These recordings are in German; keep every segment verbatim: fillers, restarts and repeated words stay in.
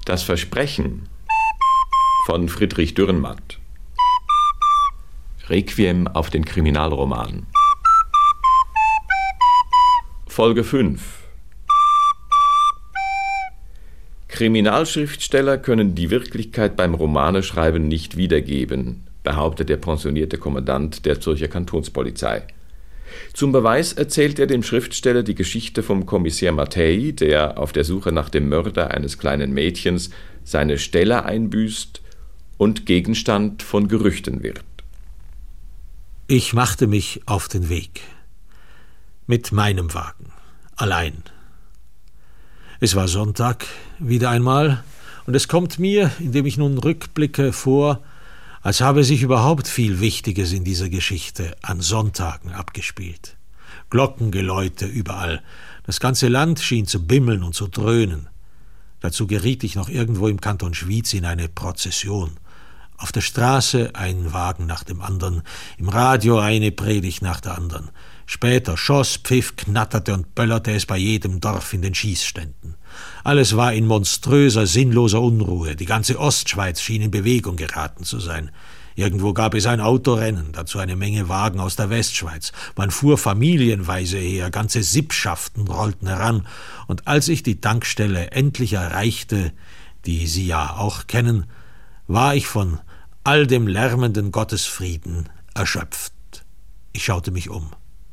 Das Versprechen von Friedrich Dürrenmatt. Requiem auf den Kriminalroman. Folge fünf. Kriminalschriftsteller können die Wirklichkeit beim Romaneschreiben nicht wiedergeben, behauptet der pensionierte Kommandant der Zürcher Kantonspolizei. Zum Beweis erzählt er dem Schriftsteller die Geschichte vom Kommissär Mattei, der auf der Suche nach dem Mörder eines kleinen Mädchens seine Stelle einbüßt und Gegenstand von Gerüchten wird. Ich machte mich auf den Weg. Mit meinem Wagen. Allein. Es war Sonntag, wieder einmal, und es kommt mir, indem ich nun rückblicke, vor, als habe sich überhaupt viel Wichtiges in dieser Geschichte an Sonntagen abgespielt. Glockengeläute überall. Das ganze Land schien zu bimmeln und zu dröhnen. Dazu geriet ich noch irgendwo im Kanton Schwyz in eine Prozession. Auf der Straße ein Wagen nach dem anderen, im Radio eine Predigt nach der anderen. Später schoss, pfiff, knatterte und böllerte es bei jedem Dorf in den Schießständen. Alles war in monströser, sinnloser Unruhe. Die ganze Ostschweiz schien in Bewegung geraten zu sein. Irgendwo gab es ein Autorennen, dazu eine Menge Wagen aus der Westschweiz. Man fuhr familienweise her, ganze Sippschaften rollten heran. Und als ich die Tankstelle endlich erreichte, die Sie ja auch kennen, war ich von all dem lärmenden Gottesfrieden erschöpft. Ich schaute mich um.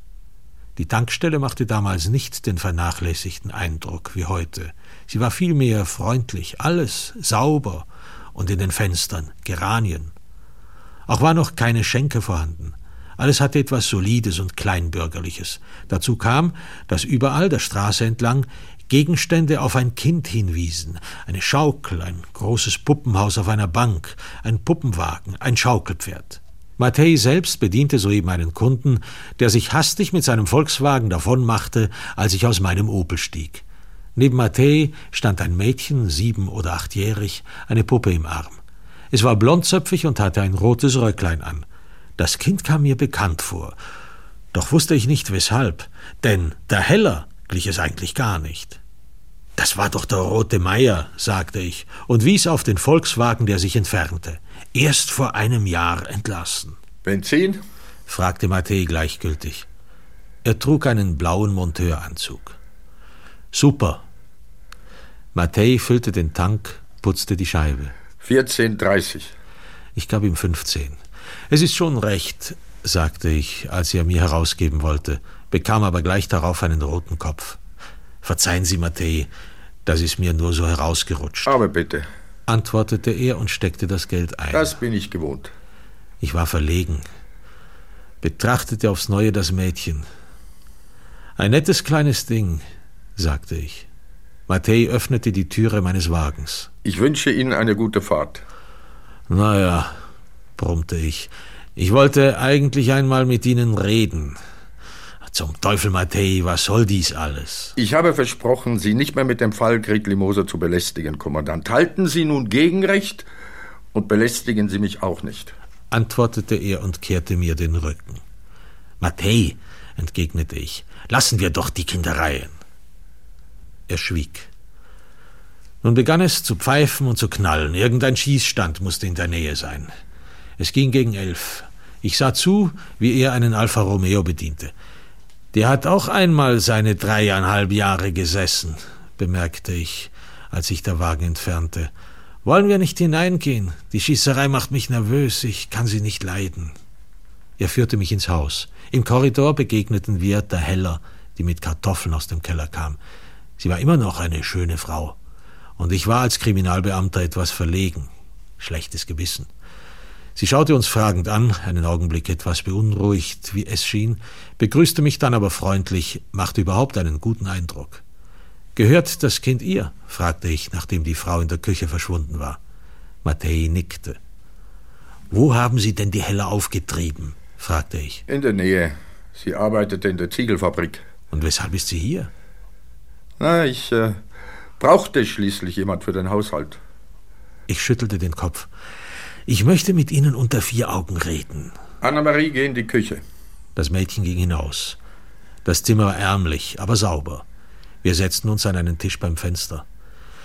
Die Tankstelle machte damals nicht den vernachlässigten Eindruck wie heute. Sie war vielmehr freundlich, alles sauber und in den Fenstern Geranien. Auch war noch keine Schenke vorhanden. Alles hatte etwas Solides und Kleinbürgerliches. Dazu kam, dass überall der Straße entlang Gegenstände auf ein Kind hinwiesen. Eine Schaukel, ein großes Puppenhaus auf einer Bank, ein Puppenwagen, ein Schaukelpferd. Mattei selbst bediente soeben einen Kunden, der sich hastig mit seinem Volkswagen davonmachte, als ich aus meinem Opel stieg. Neben Mattei stand ein Mädchen, sieben- oder achtjährig, eine Puppe im Arm. Es war blondzöpfig und hatte ein rotes Röcklein an. Das Kind kam mir bekannt vor. Doch wusste ich nicht, weshalb, denn der Heller glich es eigentlich gar nicht. »Das war doch der rote Meier«, sagte ich und wies auf den Volkswagen, der sich entfernte. »Erst vor einem Jahr entlassen.« »Benzin?« fragte Mattei gleichgültig. Er trug einen blauen Monteuranzug. »Super.« Mattei füllte den Tank, putzte die Scheibe. vierzehn dreißig. Ich gab ihm fünfzehn. »Es ist schon recht«, sagte ich, als er mir herausgeben wollte, bekam aber gleich darauf einen roten Kopf. »Verzeihen Sie, Mattei, das ist mir nur so herausgerutscht.« »Aber bitte«, antwortete er und steckte das Geld ein. »Das bin ich gewohnt.« Ich war verlegen, betrachtete aufs Neue das Mädchen. »Ein nettes kleines Ding«, sagte ich. Mattei öffnete die Türe meines Wagens. »Ich wünsche Ihnen eine gute Fahrt.« »Na ja«, brummte ich, »ich wollte eigentlich einmal mit Ihnen reden.« »Zum Teufel, Mattei, was soll dies alles?« »Ich habe versprochen, Sie nicht mehr mit dem Fall Gritli Moser zu belästigen, Kommandant. Halten Sie nun Gegenrecht und belästigen Sie mich auch nicht«, antwortete er und kehrte mir den Rücken. »Mattei«, entgegnete ich, »lassen wir doch die Kindereien.« Er schwieg. Nun begann es zu pfeifen und zu knallen. Irgendein Schießstand musste in der Nähe sein. Es ging gegen elf. Ich sah zu, wie er einen Alfa Romeo bediente. Der hat auch einmal seine dreieinhalb Jahre gesessen, bemerkte ich, als sich der Wagen entfernte. Wollen wir nicht hineingehen? Die Schießerei macht mich nervös, ich kann sie nicht leiden. Er führte mich ins Haus. Im Korridor begegneten wir der Heller, die mit Kartoffeln aus dem Keller kam. Sie war immer noch eine schöne Frau. Und ich war als Kriminalbeamter etwas verlegen. Schlechtes Gewissen. Sie schaute uns fragend an, einen Augenblick etwas beunruhigt, wie es schien, begrüßte mich dann aber freundlich, machte überhaupt einen guten Eindruck. »Gehört das Kind ihr?« fragte ich, nachdem die Frau in der Küche verschwunden war. Mattei nickte. »Wo haben Sie denn die Heller aufgetrieben?« fragte ich. »In der Nähe. Sie arbeitete in der Ziegelfabrik.« »Und weshalb ist sie hier?« »Na, ich äh, brauchte schließlich jemand für den Haushalt.« Ich schüttelte den Kopf. »Ich möchte mit Ihnen unter vier Augen reden.« »Annemarie, geh in die Küche.« Das Mädchen ging hinaus. Das Zimmer war ärmlich, aber sauber. Wir setzten uns an einen Tisch beim Fenster.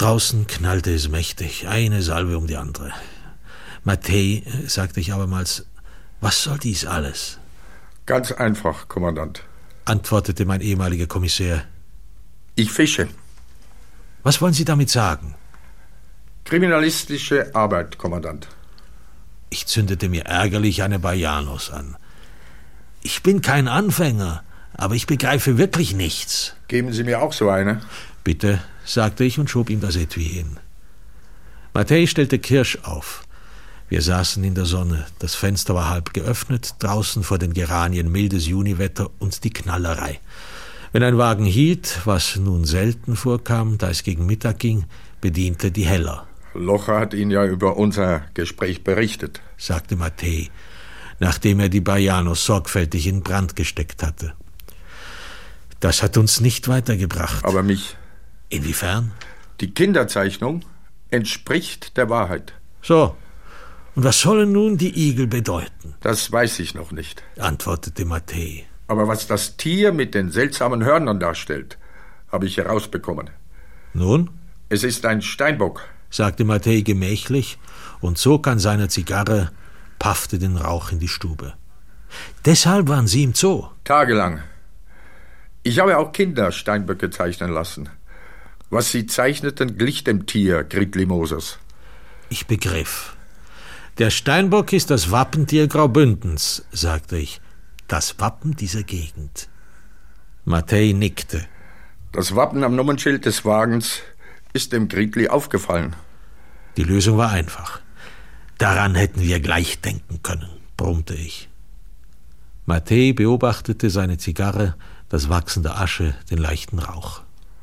Draußen knallte es mächtig, eine Salve um die andere. Mattei, sagte ich abermals, was soll dies alles? Ganz einfach, Kommandant, antwortete mein ehemaliger Kommissär. Ich fische. Was wollen Sie damit sagen? Kriminalistische Arbeit, Kommandant. Ich zündete mir ärgerlich eine Baianos an. Ich bin kein Anfänger, aber ich begreife wirklich nichts. Geben Sie mir auch so eine? Bitte, sagte ich und schob ihm das Etui hin. Mattei stellte Kirsch auf. Wir saßen in der Sonne, das Fenster war halb geöffnet, draußen vor den Geranien mildes Juniwetter und die Knallerei. Wenn ein Wagen hielt, was nun selten vorkam, da es gegen Mittag ging, bediente die Heller. Locher hat Ihnen ja über unser Gespräch berichtet, sagte Mattei, nachdem er die Baianos sorgfältig in Brand gesteckt hatte. Das hat uns nicht weitergebracht. Aber mich. Inwiefern? Die Kinderzeichnung entspricht der Wahrheit. So. Und was sollen nun die Igel bedeuten? Das weiß ich noch nicht, antwortete Mattei. Aber was das Tier mit den seltsamen Hörnern darstellt, habe ich herausbekommen. Nun? Es ist ein Steinbock, sagte Mattei gemächlich und zog an seiner Zigarre, paffte den Rauch in die Stube. Deshalb waren Sie im Zoo? Tagelang. Ich habe auch Kinder Steinböcke zeichnen lassen. Was sie zeichneten, glich dem Tier Gritli Mosers. Ich begriff. Der Steinbock ist das Wappentier Graubündens, sagte ich. Das Wappen dieser Gegend. Mattei nickte. Das Wappen am Nummernschild des Wagens ist dem Gritli aufgefallen. Die Lösung war einfach. Daran hätten wir gleich denken können, brummte ich. Mattei beobachtete seine Zigarre, das Wachsen der Asche, den leichten Rauch.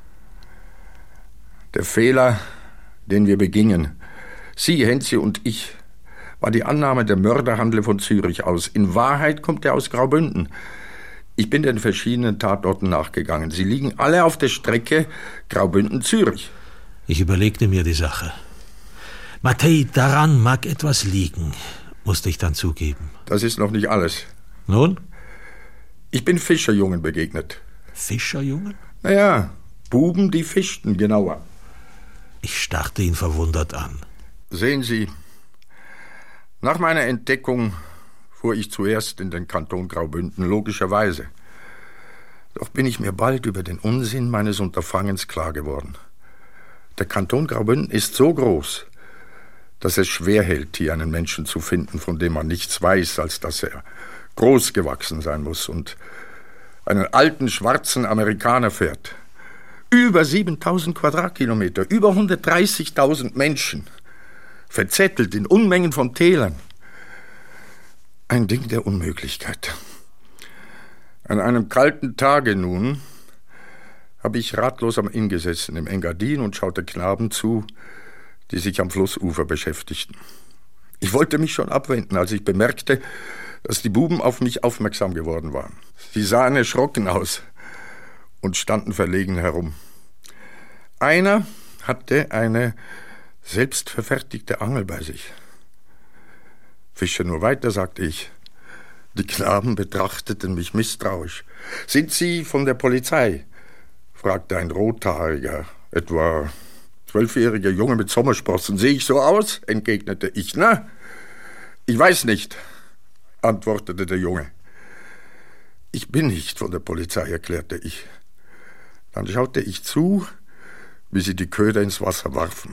Der Fehler, den wir begingen, Sie, Henzi und ich, war die Annahme, der Mörder handle von Zürich aus. In Wahrheit kommt er aus Graubünden. Ich bin den verschiedenen Tatorten nachgegangen. Sie liegen alle auf der Strecke Graubünden-Zürich. Ich überlegte mir die Sache. Mattei, daran mag etwas liegen, musste ich dann zugeben. Das ist noch nicht alles. Nun? Ich bin Fischerjungen begegnet. Fischerjungen? Naja, Buben, die fischten, genauer. Ich starrte ihn verwundert an. Sehen Sie, nach meiner Entdeckung fuhr ich zuerst in den Kanton Graubünden, logischerweise. Doch bin ich mir bald über den Unsinn meines Unterfangens klar geworden. Der Kanton Graubünden ist so groß, dass es schwer hält, hier einen Menschen zu finden, von dem man nichts weiß, als dass er groß gewachsen sein muss und einen alten, schwarzen Amerikaner fährt. Über siebentausend Quadratkilometer, über hundertdreißigtausend Menschen, verzettelt in Unmengen von Tälern. Ein Ding der Unmöglichkeit. An einem kalten Tage nun habe ich ratlos am Inn gesessen im Engadin und schaute Knaben zu, die sich am Flussufer beschäftigten. Ich wollte mich schon abwenden, als ich bemerkte, dass die Buben auf mich aufmerksam geworden waren. Sie sahen erschrocken aus und standen verlegen herum. Einer hatte eine selbstverfertigte Angel bei sich. Fische nur weiter, sagte ich. Die Knaben betrachteten mich misstrauisch. »Sind Sie von der Polizei?« fragte ein rothaariger, etwa zwölfjähriger Junge mit Sommersprossen. »Sehe ich so aus?« entgegnete ich. »Na, ich weiß nicht«, antwortete der Junge. »Ich bin nicht von der Polizei«, erklärte ich. Dann schaute ich zu, wie sie die Köder ins Wasser warfen.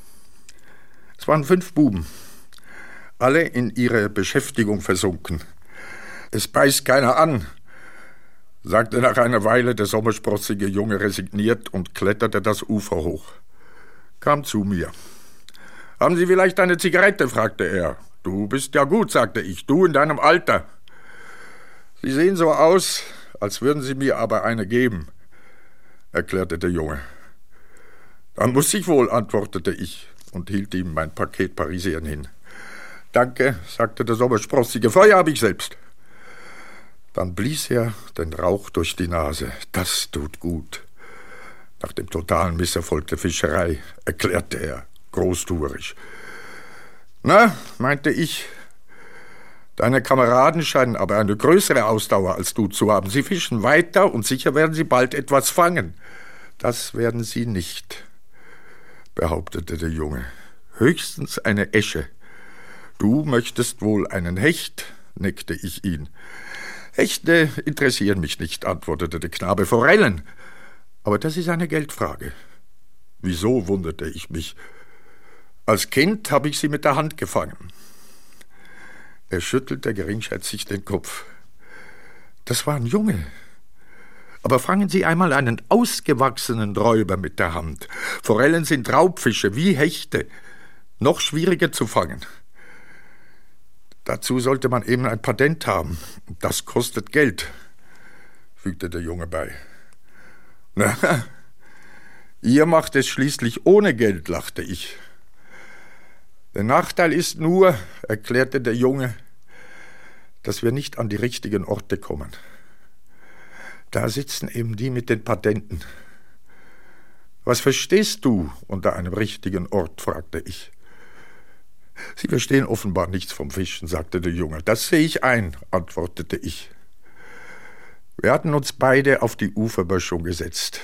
Es waren fünf Buben, alle in ihre Beschäftigung versunken. »Es beißt keiner an«, sagte nach einer Weile der sommersprossige Junge resigniert und kletterte das Ufer hoch. Kam zu mir. »Haben Sie vielleicht eine Zigarette?« fragte er. »Du bist ja gut«, sagte ich, »du in deinem Alter.« »Sie sehen so aus, als würden Sie mir aber eine geben«, erklärte der Junge. »Dann muss ich wohl«, antwortete ich und hielt ihm mein Paket Parisien hin. »Danke«, sagte der Sommersprossige, »Feuer habe ich selbst.« Dann blies er den Rauch durch die Nase. »Das tut gut.« Nach dem totalen Misserfolg der Fischerei, erklärte er großtuerisch. »Na«, meinte ich, »deine Kameraden scheinen aber eine größere Ausdauer als du zu haben. Sie fischen weiter und sicher werden sie bald etwas fangen.« »Das werden sie nicht. behauptete der Junge. »Höchstens eine Esche. Du möchtest wohl einen Hecht«, neckte ich ihn. »Hechte interessieren mich nicht«, antwortete der Knabe. »Forellen. Aber das ist eine Geldfrage.« »Wieso?«, wunderte ich mich. »Als Kind habe ich sie mit der Hand gefangen.« Er schüttelte geringschätzig den Kopf. »Das war ein Junge. Aber fangen Sie einmal einen ausgewachsenen Räuber mit der Hand. Forellen sind Raubfische, wie Hechte. Noch schwieriger zu fangen. Dazu sollte man eben ein Patent haben. Das kostet Geld«, fügte der Junge bei. »Na, ihr macht es schließlich ohne Geld«, lachte ich. »Der Nachteil ist nur«, erklärte der Junge, »dass wir nicht an die richtigen Orte kommen. Da sitzen eben die mit den Patenten.« »Was verstehst du unter einem richtigen Ort?«, fragte ich. »Sie verstehen offenbar nichts vom Fischen«, sagte der Junge. »Das sehe ich ein«, antwortete ich. Wir hatten uns beide auf die Uferböschung gesetzt.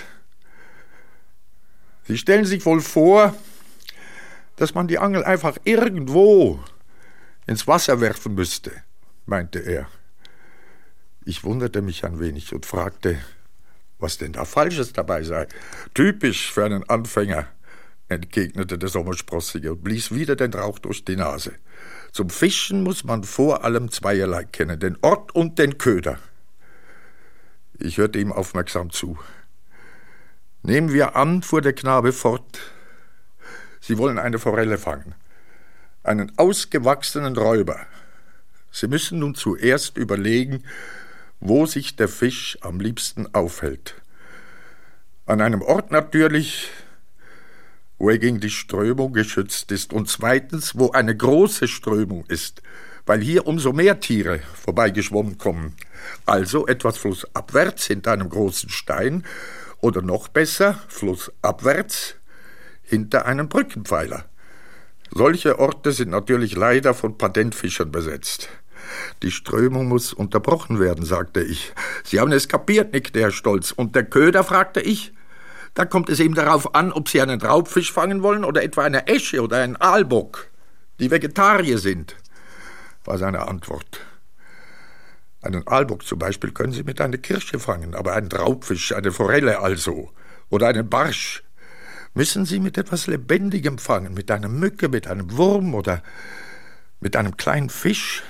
»Sie stellen sich wohl vor, dass man die Angel einfach irgendwo ins Wasser werfen müsste«, meinte er. Ich wunderte mich ein wenig und fragte, was denn da Falsches dabei sei. »Typisch für einen Anfänger«, entgegnete der Sommersprossige und blies wieder den Rauch durch die Nase. »Zum Fischen muss man vor allem zweierlei kennen, den Ort und den Köder.« Ich hörte ihm aufmerksam zu. »Nehmen wir an«, fuhr der Knabe fort, »Sie wollen eine Forelle fangen, einen ausgewachsenen Räuber. Sie müssen nun zuerst überlegen, wo sich der Fisch am liebsten aufhält. An einem Ort natürlich, wo er gegen die Strömung geschützt ist, und zweitens, wo eine große Strömung ist, weil hier umso mehr Tiere vorbeigeschwommen kommen. Also etwas flussabwärts hinter einem großen Stein oder noch besser, flussabwärts hinter einem Brückenpfeiler. Solche Orte sind natürlich leider von Patentfischern besetzt. Die Strömung muss unterbrochen werden«, sagte ich. »Sie haben es kapiert«, nickte Herr Stolz. »Und der Köder?«, fragte ich. »Da kommt es eben darauf an, ob Sie einen Raubfisch fangen wollen oder etwa eine Esche oder einen Aalbock, die Vegetarier sind«, war seine Antwort. »Einen Aalbock zum Beispiel können Sie mit einer Kirsche fangen, aber einen Raubfisch, eine Forelle also, oder einen Barsch, müssen Sie mit etwas Lebendigem fangen, mit einer Mücke, mit einem Wurm oder mit einem kleinen Fisch.«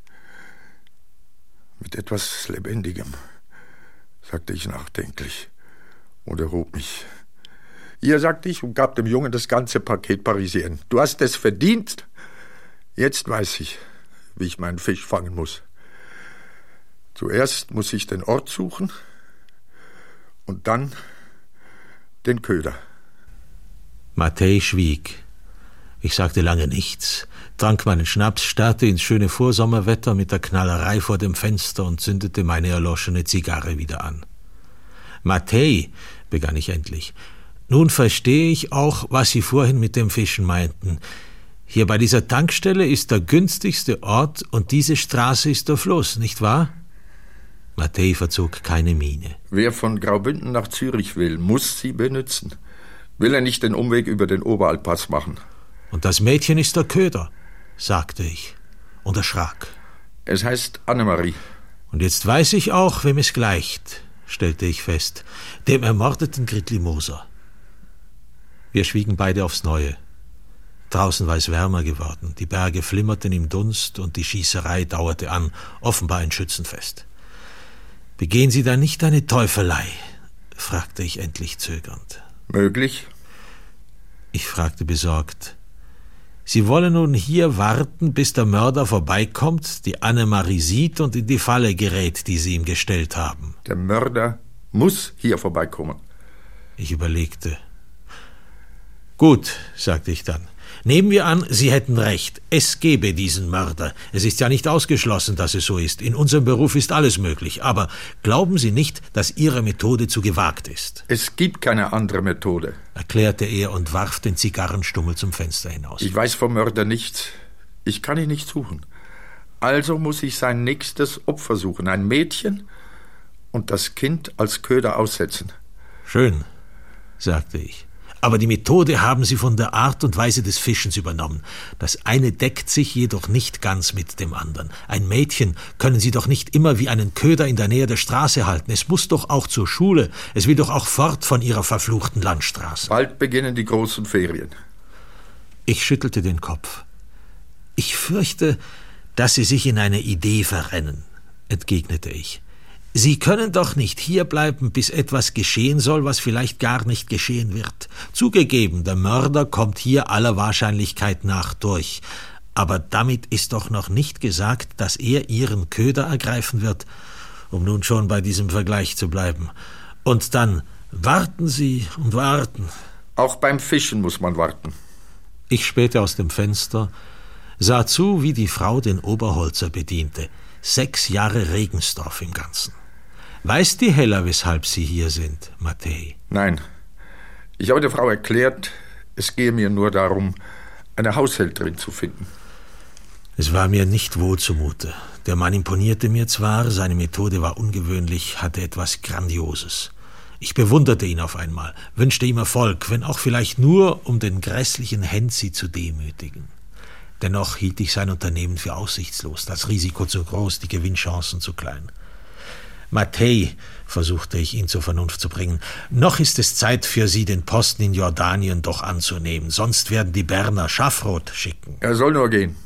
»Mit etwas Lebendigem«, sagte ich nachdenklich und erhob mich. »Hier«, sagte ich und gab dem Jungen das ganze Paket Parisien. »Du hast es verdient. Jetzt weiß ich, wie ich meinen Fisch fangen muss. Zuerst muss ich den Ort suchen und dann den Köder.« Matthäi schwieg. Ich sagte lange nichts, trank meinen Schnaps, starrte ins schöne Vorsommerwetter mit der Knallerei vor dem Fenster und zündete meine erloschene Zigarre wieder an. »Matthäi«, begann ich endlich, »nun verstehe ich auch, was Sie vorhin mit dem Fischen meinten. Hier bei dieser Tankstelle ist der günstigste Ort und diese Straße ist der Fluss, nicht wahr?« Matthäi verzog keine Miene. »Wer von Graubünden nach Zürich will, muss sie benützen. Will er nicht den Umweg über den Oberalpass machen?« »Und das Mädchen ist der Köder«, sagte ich und erschrak. »Es heißt Annemarie.« »Und jetzt weiß ich auch, wem es gleicht«, stellte ich fest, »dem ermordeten Gritli Moser.« Wir schwiegen beide aufs Neue. Draußen war es wärmer geworden, die Berge flimmerten im Dunst und die Schießerei dauerte an, offenbar ein Schützenfest. »Begehen Sie da nicht eine Teufelei?«, fragte ich endlich zögernd. »Möglich?« Ich fragte besorgt. »Sie wollen nun hier warten, bis der Mörder vorbeikommt, die Annemarie sieht und in die Falle gerät, die Sie ihm gestellt haben?« »Der Mörder muss hier vorbeikommen.« Ich überlegte. »Gut«, sagte ich dann, »nehmen wir an, Sie hätten recht. Es gebe diesen Mörder. Es ist ja nicht ausgeschlossen, dass es so ist. In unserem Beruf ist alles möglich. Aber glauben Sie nicht, dass Ihre Methode zu gewagt ist?« »Es gibt keine andere Methode«, erklärte er und warf den Zigarrenstummel zum Fenster hinaus. »Ich weiß vom Mörder nichts. Ich kann ihn nicht suchen. Also muss ich sein nächstes Opfer suchen, ein Mädchen, und das Kind als Köder aussetzen.« »Schön«, sagte ich. Aber die Methode haben Sie von der Art und Weise des Fischens übernommen. Das eine deckt sich jedoch nicht ganz mit dem anderen. Ein Mädchen können Sie doch nicht immer wie einen Köder in der Nähe der Straße halten. Es muss doch auch zur Schule. Es will doch auch fort von Ihrer verfluchten Landstraße. Bald beginnen die großen Ferien. Ich schüttelte den Kopf. Ich fürchte, dass Sie sich in eine Idee verrennen, entgegnete ich. Sie können doch nicht hierbleiben, bis etwas geschehen soll, was vielleicht gar nicht geschehen wird. Zugegeben, der Mörder kommt hier aller Wahrscheinlichkeit nach durch. Aber damit ist doch noch nicht gesagt, dass er Ihren Köder ergreifen wird, um nun schon bei diesem Vergleich zu bleiben. Und dann warten Sie und warten. Auch beim Fischen muss man warten. Ich spähte aus dem Fenster, sah zu, wie die Frau den Oberholzer bediente. Sechs Jahre Regensdorf im Ganzen. Weiß die Heller, weshalb Sie hier sind, Mattei? Nein. Ich habe der Frau erklärt, es gehe mir nur darum, eine Haushälterin zu finden. Es war mir nicht wohl zumute. Der Mann imponierte mir zwar, seine Methode war ungewöhnlich, hatte etwas Grandioses. Ich bewunderte ihn auf einmal, wünschte ihm Erfolg, wenn auch vielleicht nur, um den grässlichen Hensi zu demütigen. Dennoch hielt ich sein Unternehmen für aussichtslos, das Risiko zu groß, die Gewinnchancen zu klein. Mattei, versuchte ich ihn zur Vernunft zu bringen, noch ist es Zeit für Sie, den Posten in Jordanien doch anzunehmen, sonst werden die Berner Schafrot schicken. Er soll nur gehen.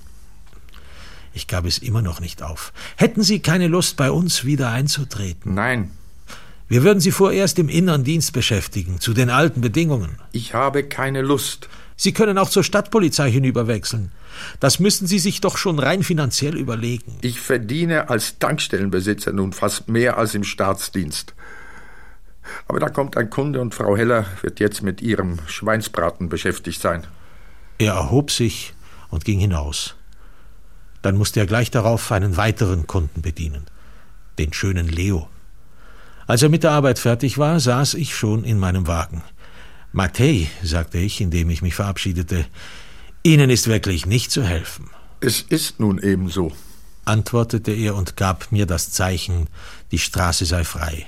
Ich gab es immer noch nicht auf. Hätten Sie keine Lust, bei uns wieder einzutreten? Nein. Wir würden Sie vorerst im inneren Dienst beschäftigen, zu den alten Bedingungen. Ich habe keine Lust. Sie können auch zur Stadtpolizei hinüberwechseln. Das müssen Sie sich doch schon rein finanziell überlegen. Ich verdiene als Tankstellenbesitzer nun fast mehr als im Staatsdienst. Aber da kommt ein Kunde und Frau Heller wird jetzt mit ihrem Schweinsbraten beschäftigt sein. Er erhob sich und ging hinaus. Dann musste er gleich darauf einen weiteren Kunden bedienen, den schönen Leo. Als er mit der Arbeit fertig war, saß ich schon in meinem Wagen. »Mattei«, sagte ich, indem ich mich verabschiedete, »Ihnen ist wirklich nicht zu helfen.« »Es ist nun eben so«, antwortete er und gab mir das Zeichen, die Straße sei frei.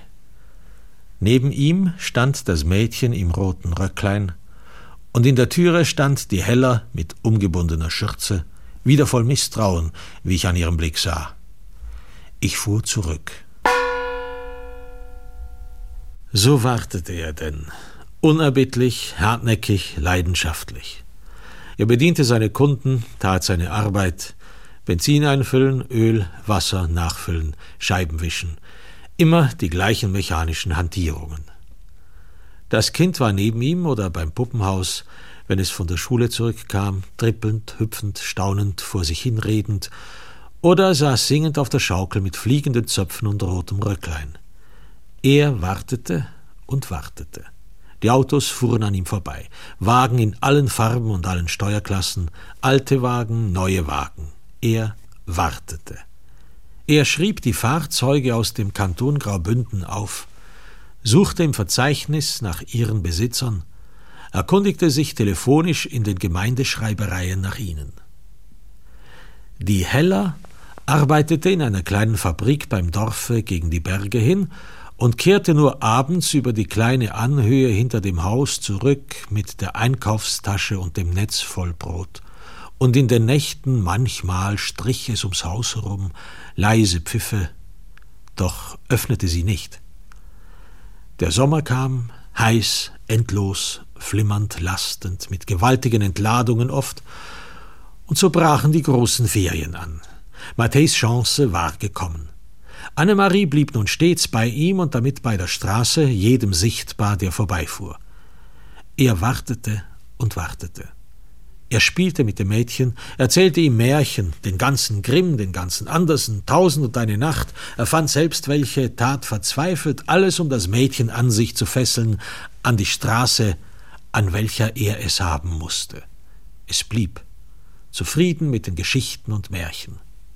Neben ihm stand das Mädchen im roten Röcklein, und in der Türe stand die Heller mit umgebundener Schürze, wieder voll Misstrauen, wie ich an ihrem Blick sah. Ich fuhr zurück. So wartete er denn, unerbittlich, hartnäckig, leidenschaftlich. Er bediente seine Kunden, tat seine Arbeit, Benzin einfüllen, Öl, Wasser nachfüllen, Scheiben wischen, immer die gleichen mechanischen Hantierungen. Das Kind war neben ihm oder beim Puppenhaus, wenn es von der Schule zurückkam, trippelnd, hüpfend, staunend, vor sich hinredend, oder saß singend auf der Schaukel mit fliegenden Zöpfen und rotem Röcklein. Er wartete und wartete. Die Autos fuhren an ihm vorbei. Wagen in allen Farben und allen Steuerklassen, alte Wagen, neue Wagen. Er wartete. Er schrieb die Fahrzeuge aus dem Kanton Graubünden auf, suchte im Verzeichnis nach ihren Besitzern, erkundigte sich telefonisch in den Gemeindeschreibereien nach ihnen. Die Heller arbeitete in einer kleinen Fabrik beim Dorfe gegen die Berge hin und kehrte nur abends über die kleine Anhöhe hinter dem Haus zurück mit der Einkaufstasche und dem Netz voll Brot. Und in den Nächten manchmal strich es ums Haus herum, leise Pfiffe, doch öffnete sie nicht. Der Sommer kam, heiß, endlos, flimmernd, lastend, mit gewaltigen Entladungen oft, und so brachen die großen Ferien an. Matteis Chance war gekommen. Annemarie blieb nun stets bei ihm und damit bei der Straße, jedem sichtbar, der vorbeifuhr. Er wartete und wartete. Er spielte mit dem Mädchen, erzählte ihm Märchen, den ganzen Grimm, den ganzen Andersen, Tausend und eine Nacht, erfand selbst welche, tat verzweifelt, alles um das Mädchen an sich zu fesseln, an die Straße, an welcher er es haben musste. Es blieb, zufrieden mit den Geschichten und Märchen.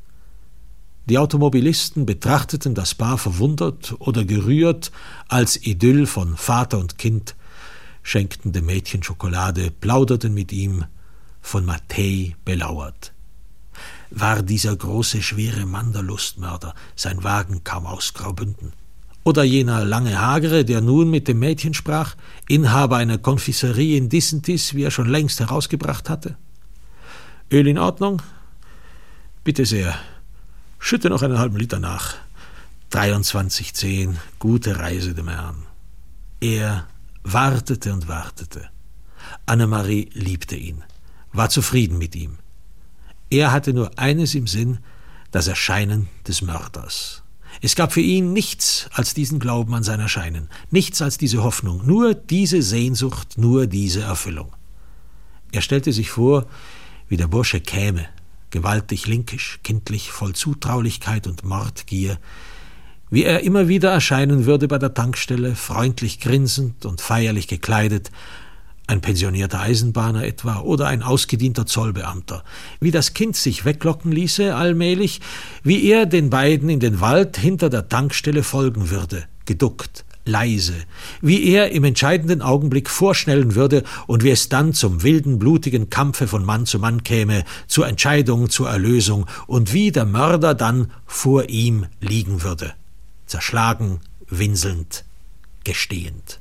Die Automobilisten betrachteten das Paar verwundert oder gerührt als Idyll von Vater und Kind, schenkten dem Mädchen Schokolade, plauderten mit ihm, von Mattei belauert. War dieser große, schwere Mann der Lustmörder, sein Wagen kam aus Graubünden. Oder jener lange Hagere, der nun mit dem Mädchen sprach, Inhaber einer Konfiserie in Dissentis, wie er schon längst herausgebracht hatte? Öl in Ordnung? Bitte sehr. Schütte noch einen halben Liter nach. dreiundzwanzig zehn, gute Reise dem Herrn. Er wartete und wartete. Annemarie liebte ihn, war zufrieden mit ihm. Er hatte nur eines im Sinn, das Erscheinen des Mörders. Es gab für ihn nichts als diesen Glauben an sein Erscheinen, nichts als diese Hoffnung, nur diese Sehnsucht, nur diese Erfüllung. Er stellte sich vor, wie der Bursche käme, gewaltig linkisch, kindlich, voll Zutraulichkeit und Mordgier, wie er immer wieder erscheinen würde bei der Tankstelle, freundlich grinsend und feierlich gekleidet, ein pensionierter Eisenbahner etwa oder ein ausgedienter Zollbeamter, wie das Kind sich weglocken ließe allmählich, wie er den beiden in den Wald hinter der Tankstelle folgen würde, geduckt, leise, wie er im entscheidenden Augenblick vorschnellen würde und wie es dann zum wilden, blutigen Kampfe von Mann zu Mann käme, zur Entscheidung, zur Erlösung und wie der Mörder dann vor ihm liegen würde, zerschlagen, winselnd, gestehend.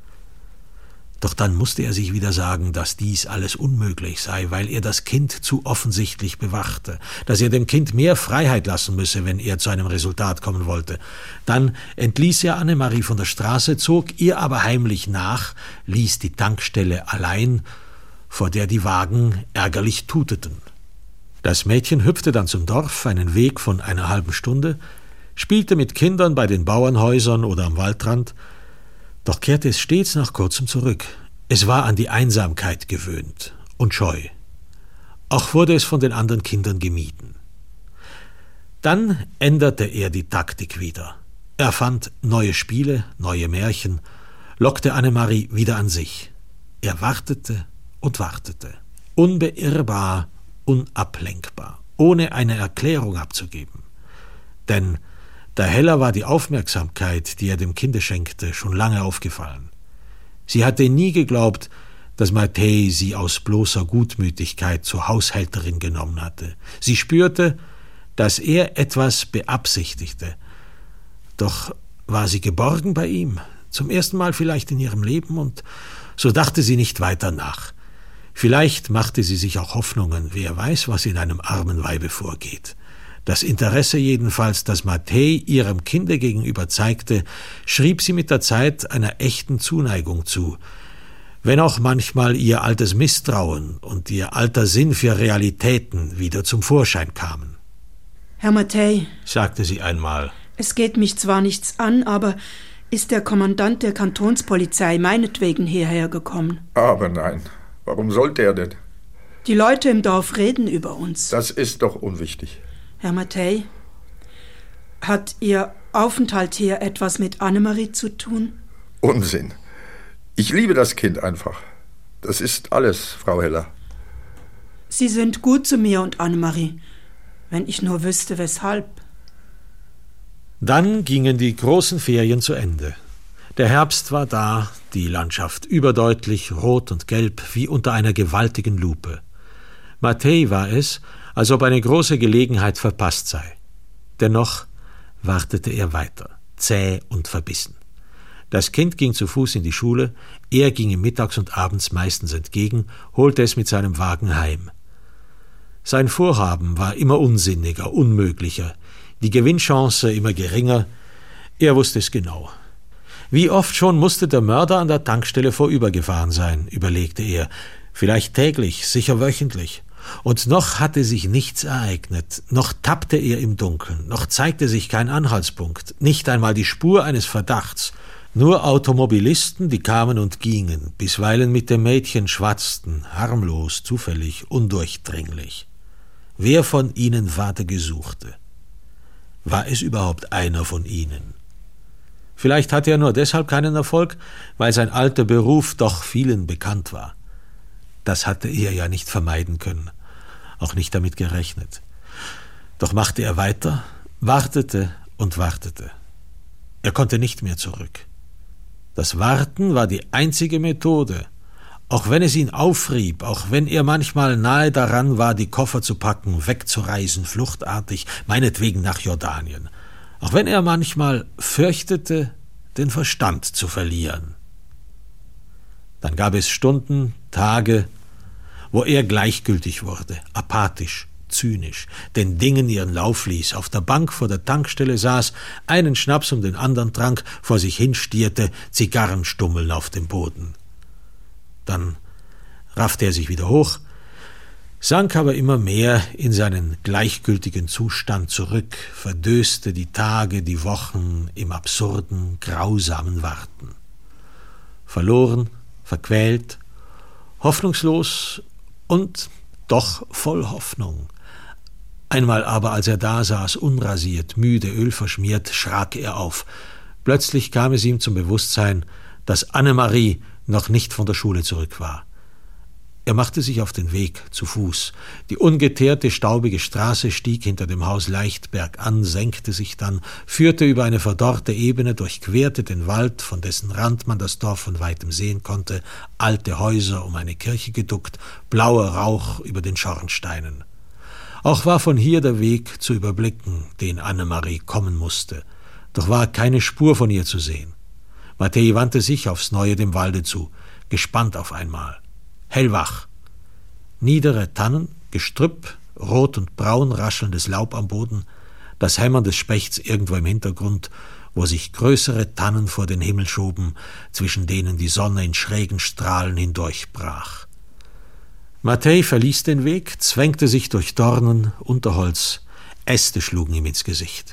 Doch dann musste er sich wieder sagen, dass dies alles unmöglich sei, weil er das Kind zu offensichtlich bewachte, dass er dem Kind mehr Freiheit lassen müsse, wenn er zu einem Resultat kommen wollte. Dann entließ er Annemarie von der Straße, zog ihr aber heimlich nach, ließ die Tankstelle allein, vor der die Wagen ärgerlich tuteten. Das Mädchen hüpfte dann zum Dorf, einen Weg von einer halben Stunde, spielte mit Kindern bei den Bauernhäusern oder am Waldrand, doch kehrte es stets nach kurzem zurück. Es war an die Einsamkeit gewöhnt und scheu. Auch wurde es von den anderen Kindern gemieden. Dann änderte er die Taktik wieder. Er fand neue Spiele, neue Märchen, lockte Annemarie wieder an sich. Er wartete und wartete, unbeirrbar, unablenkbar, ohne eine Erklärung abzugeben. Denn der Heller war die Aufmerksamkeit, die er dem Kinde schenkte, schon lange aufgefallen. Sie hatte nie geglaubt, dass Matthäi sie aus bloßer Gutmütigkeit zur Haushälterin genommen hatte. Sie spürte, dass er etwas beabsichtigte. Doch war sie geborgen bei ihm, zum ersten Mal vielleicht in ihrem Leben, und so dachte sie nicht weiter nach. Vielleicht machte sie sich auch Hoffnungen, wer weiß, was in einem armen Weibe vorgeht. Das Interesse jedenfalls, das Matthäi ihrem Kinde gegenüber zeigte, schrieb sie mit der Zeit einer echten Zuneigung zu, wenn auch manchmal ihr altes Misstrauen und ihr alter Sinn für Realitäten wieder zum Vorschein kamen. Herr Matthäi, sagte sie einmal, es geht mich zwar nichts an, aber ist der Kommandant der Kantonspolizei meinetwegen hierher gekommen? Aber nein, warum sollte er denn? Die Leute im Dorf reden über uns. Das ist doch unwichtig. Herr Matthäi, hat Ihr Aufenthalt hier etwas mit Annemarie zu tun? Unsinn. Ich liebe das Kind einfach. Das ist alles, Frau Heller. Sie sind gut zu mir und Annemarie, wenn ich nur wüsste, weshalb. Dann gingen die großen Ferien zu Ende. Der Herbst war da, die Landschaft überdeutlich rot und gelb, wie unter einer gewaltigen Lupe. Matthäi war es, als ob eine große Gelegenheit verpasst sei. Dennoch wartete er weiter, zäh und verbissen. Das Kind ging zu Fuß in die Schule, er ging ihm mittags und abends meistens entgegen, holte es mit seinem Wagen heim. Sein Vorhaben war immer unsinniger, unmöglicher, die Gewinnchance immer geringer, er wusste es genau. Wie oft schon musste der Mörder an der Tankstelle vorübergefahren sein, überlegte er, vielleicht täglich, sicher wöchentlich. Und noch hatte sich nichts ereignet, noch tappte er im Dunkeln, noch zeigte sich kein Anhaltspunkt, nicht einmal die Spur eines Verdachts, nur Automobilisten, die kamen und gingen, bisweilen mit dem Mädchen schwatzten, harmlos, zufällig, undurchdringlich. Wer von ihnen war der Gesuchte? War es überhaupt einer von ihnen? Vielleicht hatte er nur deshalb keinen Erfolg, weil sein alter Beruf doch vielen bekannt war. Das hatte er ja nicht vermeiden können, auch nicht damit gerechnet. Doch machte er weiter, wartete und wartete. Er konnte nicht mehr zurück. Das Warten war die einzige Methode, auch wenn es ihn aufrieb, auch wenn er manchmal nahe daran war, die Koffer zu packen, wegzureisen, fluchtartig, meinetwegen nach Jordanien. auch wenn er manchmal fürchtete, den Verstand zu verlieren. Dann gab es Stunden, Tage, wo er gleichgültig wurde, apathisch, zynisch, den Dingen ihren Lauf ließ, auf der Bank vor der Tankstelle saß, einen Schnaps um den anderen trank, vor sich hinstierte, Zigarrenstummeln auf dem Boden. Dann raffte er sich wieder hoch, sank aber immer mehr in seinen gleichgültigen Zustand zurück, verdöste die Tage, die Wochen im absurden, grausamen Warten. Verloren, verquält, hoffnungslos und doch voll Hoffnung. Einmal aber, als er da saß, unrasiert, müde, ölverschmiert, schrak er auf. Plötzlich kam es ihm zum Bewusstsein, dass Annemarie noch nicht von der Schule zurück war. Er machte sich auf den Weg, zu Fuß. Die ungeteerte, staubige Straße stieg hinter dem Haus leicht bergan, senkte sich dann, führte über eine verdorrte Ebene, durchquerte den Wald, von dessen Rand man das Dorf von weitem sehen konnte, alte Häuser um eine Kirche geduckt, blauer Rauch über den Schornsteinen. Auch war von hier der Weg zu überblicken, den Annemarie kommen musste, doch war keine Spur von ihr zu sehen. Matthäi wandte sich aufs Neue dem Walde zu, gespannt auf einmal. Hellwach. Niedere Tannen, Gestrüpp, rot und braun raschelndes Laub am Boden, das Hämmern des Spechts irgendwo im Hintergrund, wo sich größere Tannen vor den Himmel schoben, zwischen denen die Sonne in schrägen Strahlen hindurchbrach. Matthäi verließ den Weg, zwängte sich durch Dornen, Unterholz, Äste schlugen ihm ins Gesicht.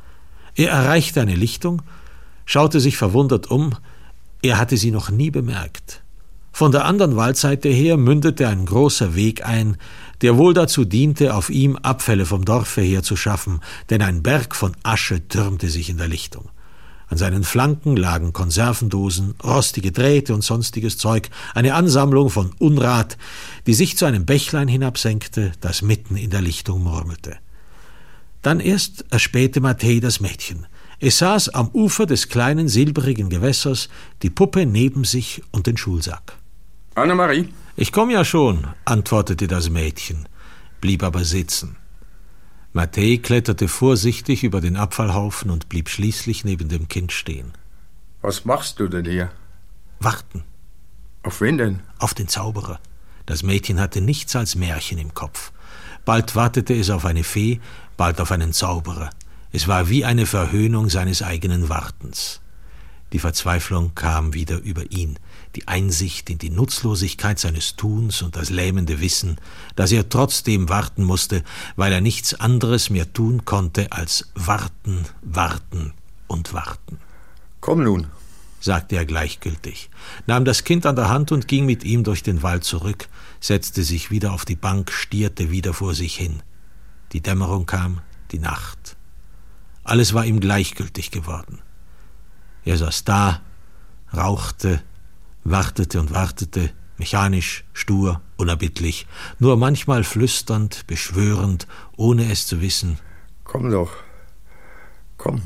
Er erreichte eine Lichtung, schaute sich verwundert um, er hatte sie noch nie bemerkt. Von der anderen Waldseite her mündete ein großer Weg ein, der wohl dazu diente, auf ihm Abfälle vom Dorfe her zu schaffen, denn ein Berg von Asche türmte sich in der Lichtung. An seinen Flanken lagen Konservendosen, rostige Drähte und sonstiges Zeug, eine Ansammlung von Unrat, die sich zu einem Bächlein hinabsenkte, das mitten in der Lichtung murmelte. Dann erst erspähte Matthäi das Mädchen. Es saß am Ufer des kleinen silbrigen Gewässers, die Puppe neben sich und den Schulsack. Annemarie? »Ich komm ja schon«, antwortete das Mädchen, blieb aber sitzen. Matthäi kletterte vorsichtig über den Abfallhaufen und blieb schließlich neben dem Kind stehen. Was machst du denn hier? Warten. Auf wen denn? Auf den Zauberer. Das Mädchen hatte nichts als Märchen im Kopf. Bald wartete es auf eine Fee, bald auf einen Zauberer. Es war wie eine Verhöhnung seines eigenen Wartens. Die Verzweiflung kam wieder über ihn, die Einsicht in die Nutzlosigkeit seines Tuns und das lähmende Wissen, dass er trotzdem warten musste, weil er nichts anderes mehr tun konnte als warten, warten und warten. »Komm nun«, sagte er gleichgültig, nahm das Kind an der Hand und ging mit ihm durch den Wald zurück, setzte sich wieder auf die Bank, stierte wieder vor sich hin. Die Dämmerung kam, die Nacht. Alles war ihm gleichgültig geworden. Er saß da, rauchte, wartete und wartete, mechanisch, stur, unerbittlich, nur manchmal flüsternd, beschwörend, ohne es zu wissen. »Komm doch, komm,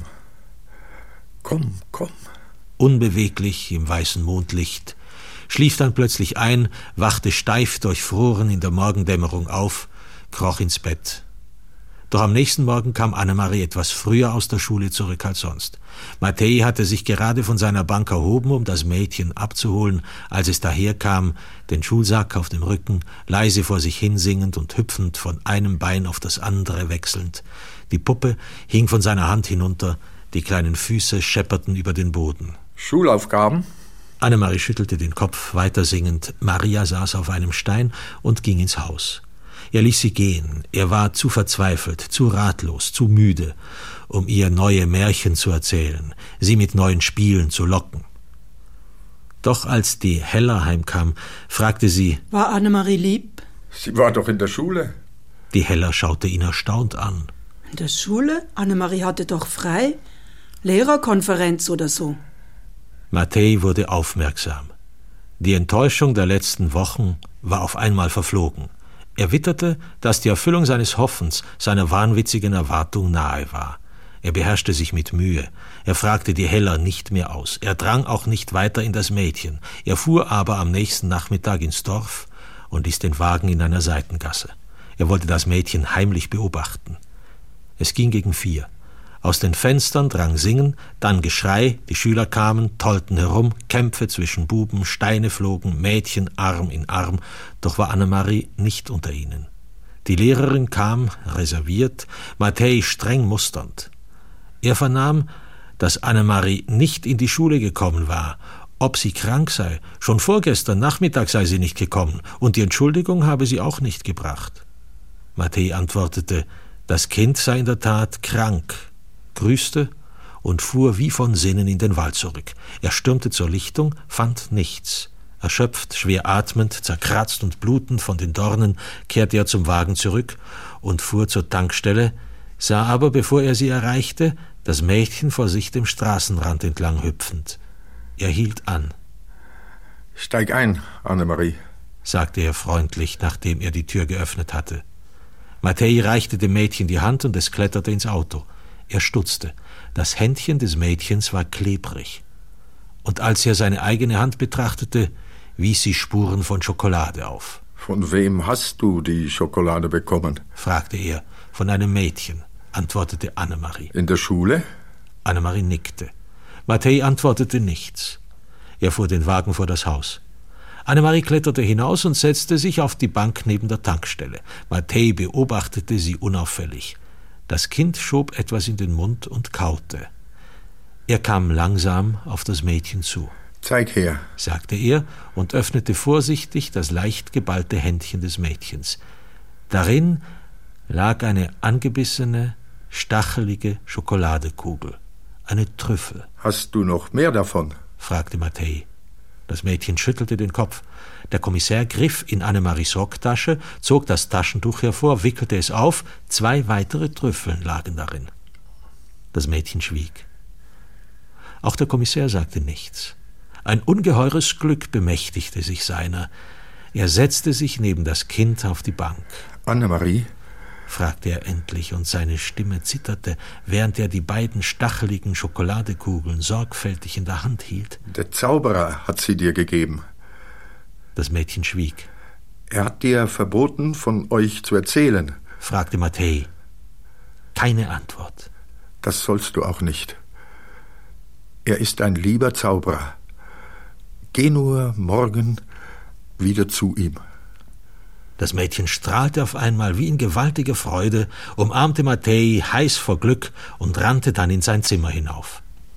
komm, komm.« Unbeweglich im weißen Mondlicht, schlief dann plötzlich ein, wachte steif durchfroren in der Morgendämmerung auf, kroch ins Bett. Doch am nächsten Morgen kam Annemarie etwas früher aus der Schule zurück als sonst. Matthäi hatte sich gerade von seiner Bank erhoben, um das Mädchen abzuholen, als es daherkam, den Schulsack auf dem Rücken, leise vor sich hinsingend und hüpfend von einem Bein auf das andere wechselnd. Die Puppe hing von seiner Hand hinunter, die kleinen Füße schepperten über den Boden. »Schulaufgaben?« Annemarie schüttelte den Kopf, weiter singend. Maria saß auf einem Stein und ging ins Haus. Er ließ sie gehen. Er war zu verzweifelt, zu ratlos, zu müde, um ihr neue Märchen zu erzählen, sie mit neuen Spielen zu locken. Doch als die Heller heimkam, fragte sie: »War Annemarie lieb?« »Sie war doch in der Schule.« Die Heller schaute ihn erstaunt an. »In der Schule? Annemarie hatte doch frei. Lehrerkonferenz oder so.« Matthäi wurde aufmerksam. Die Enttäuschung der letzten Wochen war auf einmal verflogen. Er witterte, dass die Erfüllung seines Hoffens, seiner wahnwitzigen Erwartung nahe war. Er beherrschte sich mit Mühe. Er fragte die Heller nicht mehr aus. Er drang auch nicht weiter in das Mädchen. Er fuhr aber am nächsten Nachmittag ins Dorf und ließ den Wagen in einer Seitengasse. Er wollte das Mädchen heimlich beobachten. Es ging gegen vier. Aus den Fenstern drang Singen, dann Geschrei, die Schüler kamen, tollten herum, Kämpfe zwischen Buben, Steine flogen, Mädchen Arm in Arm, doch war Annemarie nicht unter ihnen. Die Lehrerin kam, reserviert, Matthäi streng musternd. Er vernahm, dass Annemarie nicht in die Schule gekommen war, ob sie krank sei. Schon vorgestern Nachmittag sei sie nicht gekommen, und die Entschuldigung habe sie auch nicht gebracht. Matthäi antwortete, das Kind sei in der Tat krank, grüßte und fuhr wie von Sinnen in den Wald zurück. Er stürmte zur Lichtung, fand nichts. Erschöpft, schwer atmend, zerkratzt und blutend von den Dornen, kehrte er zum Wagen zurück und fuhr zur Tankstelle, sah aber, bevor er sie erreichte, das Mädchen vor sich dem Straßenrand entlang hüpfend. Er hielt an. »Steig ein, Annemarie«, sagte er freundlich, nachdem er die Tür geöffnet hatte. Matthäi reichte dem Mädchen die Hand und es kletterte ins Auto. Er stutzte. Das Händchen des Mädchens war klebrig. Und als er seine eigene Hand betrachtete, wies sie Spuren von Schokolade auf. »Von wem hast du die Schokolade bekommen?« fragte er. »Von einem Mädchen«, antwortete Annemarie. »In der Schule?« Annemarie nickte. Matthäi antwortete nichts. Er fuhr den Wagen vor das Haus. Annemarie kletterte hinaus und setzte sich auf die Bank neben der Tankstelle. Matthäi beobachtete sie unauffällig. Das Kind schob etwas in den Mund und kaute. Er kam langsam auf das Mädchen zu. »Zeig her«, sagte er und öffnete vorsichtig das leicht geballte Händchen des Mädchens. Darin lag eine angebissene, stachelige Schokoladekugel, eine Trüffel. »Hast du noch mehr davon?« fragte Matthäi. Das Mädchen schüttelte den Kopf. Der Kommissär griff in Annemaries Rocktasche, zog das Taschentuch hervor, wickelte es auf. Zwei weitere Trüffeln lagen darin. Das Mädchen schwieg. Auch der Kommissär sagte nichts. Ein ungeheures Glück bemächtigte sich seiner. Er setzte sich neben das Kind auf die Bank. »Annemarie?« fragte er endlich, und seine Stimme zitterte, während er die beiden stacheligen Schokoladekugeln sorgfältig in der Hand hielt. »Der Zauberer hat sie dir gegeben.« Das Mädchen schwieg. »Er hat dir verboten, von euch zu erzählen?« fragte Matthäi. Keine Antwort. »Das sollst du auch nicht. Er ist ein lieber Zauberer. Geh nur morgen wieder zu ihm.« Das Mädchen strahlte auf einmal wie in gewaltiger Freude, umarmte Matthäi heiß vor Glück und rannte dann in sein Zimmer hinauf.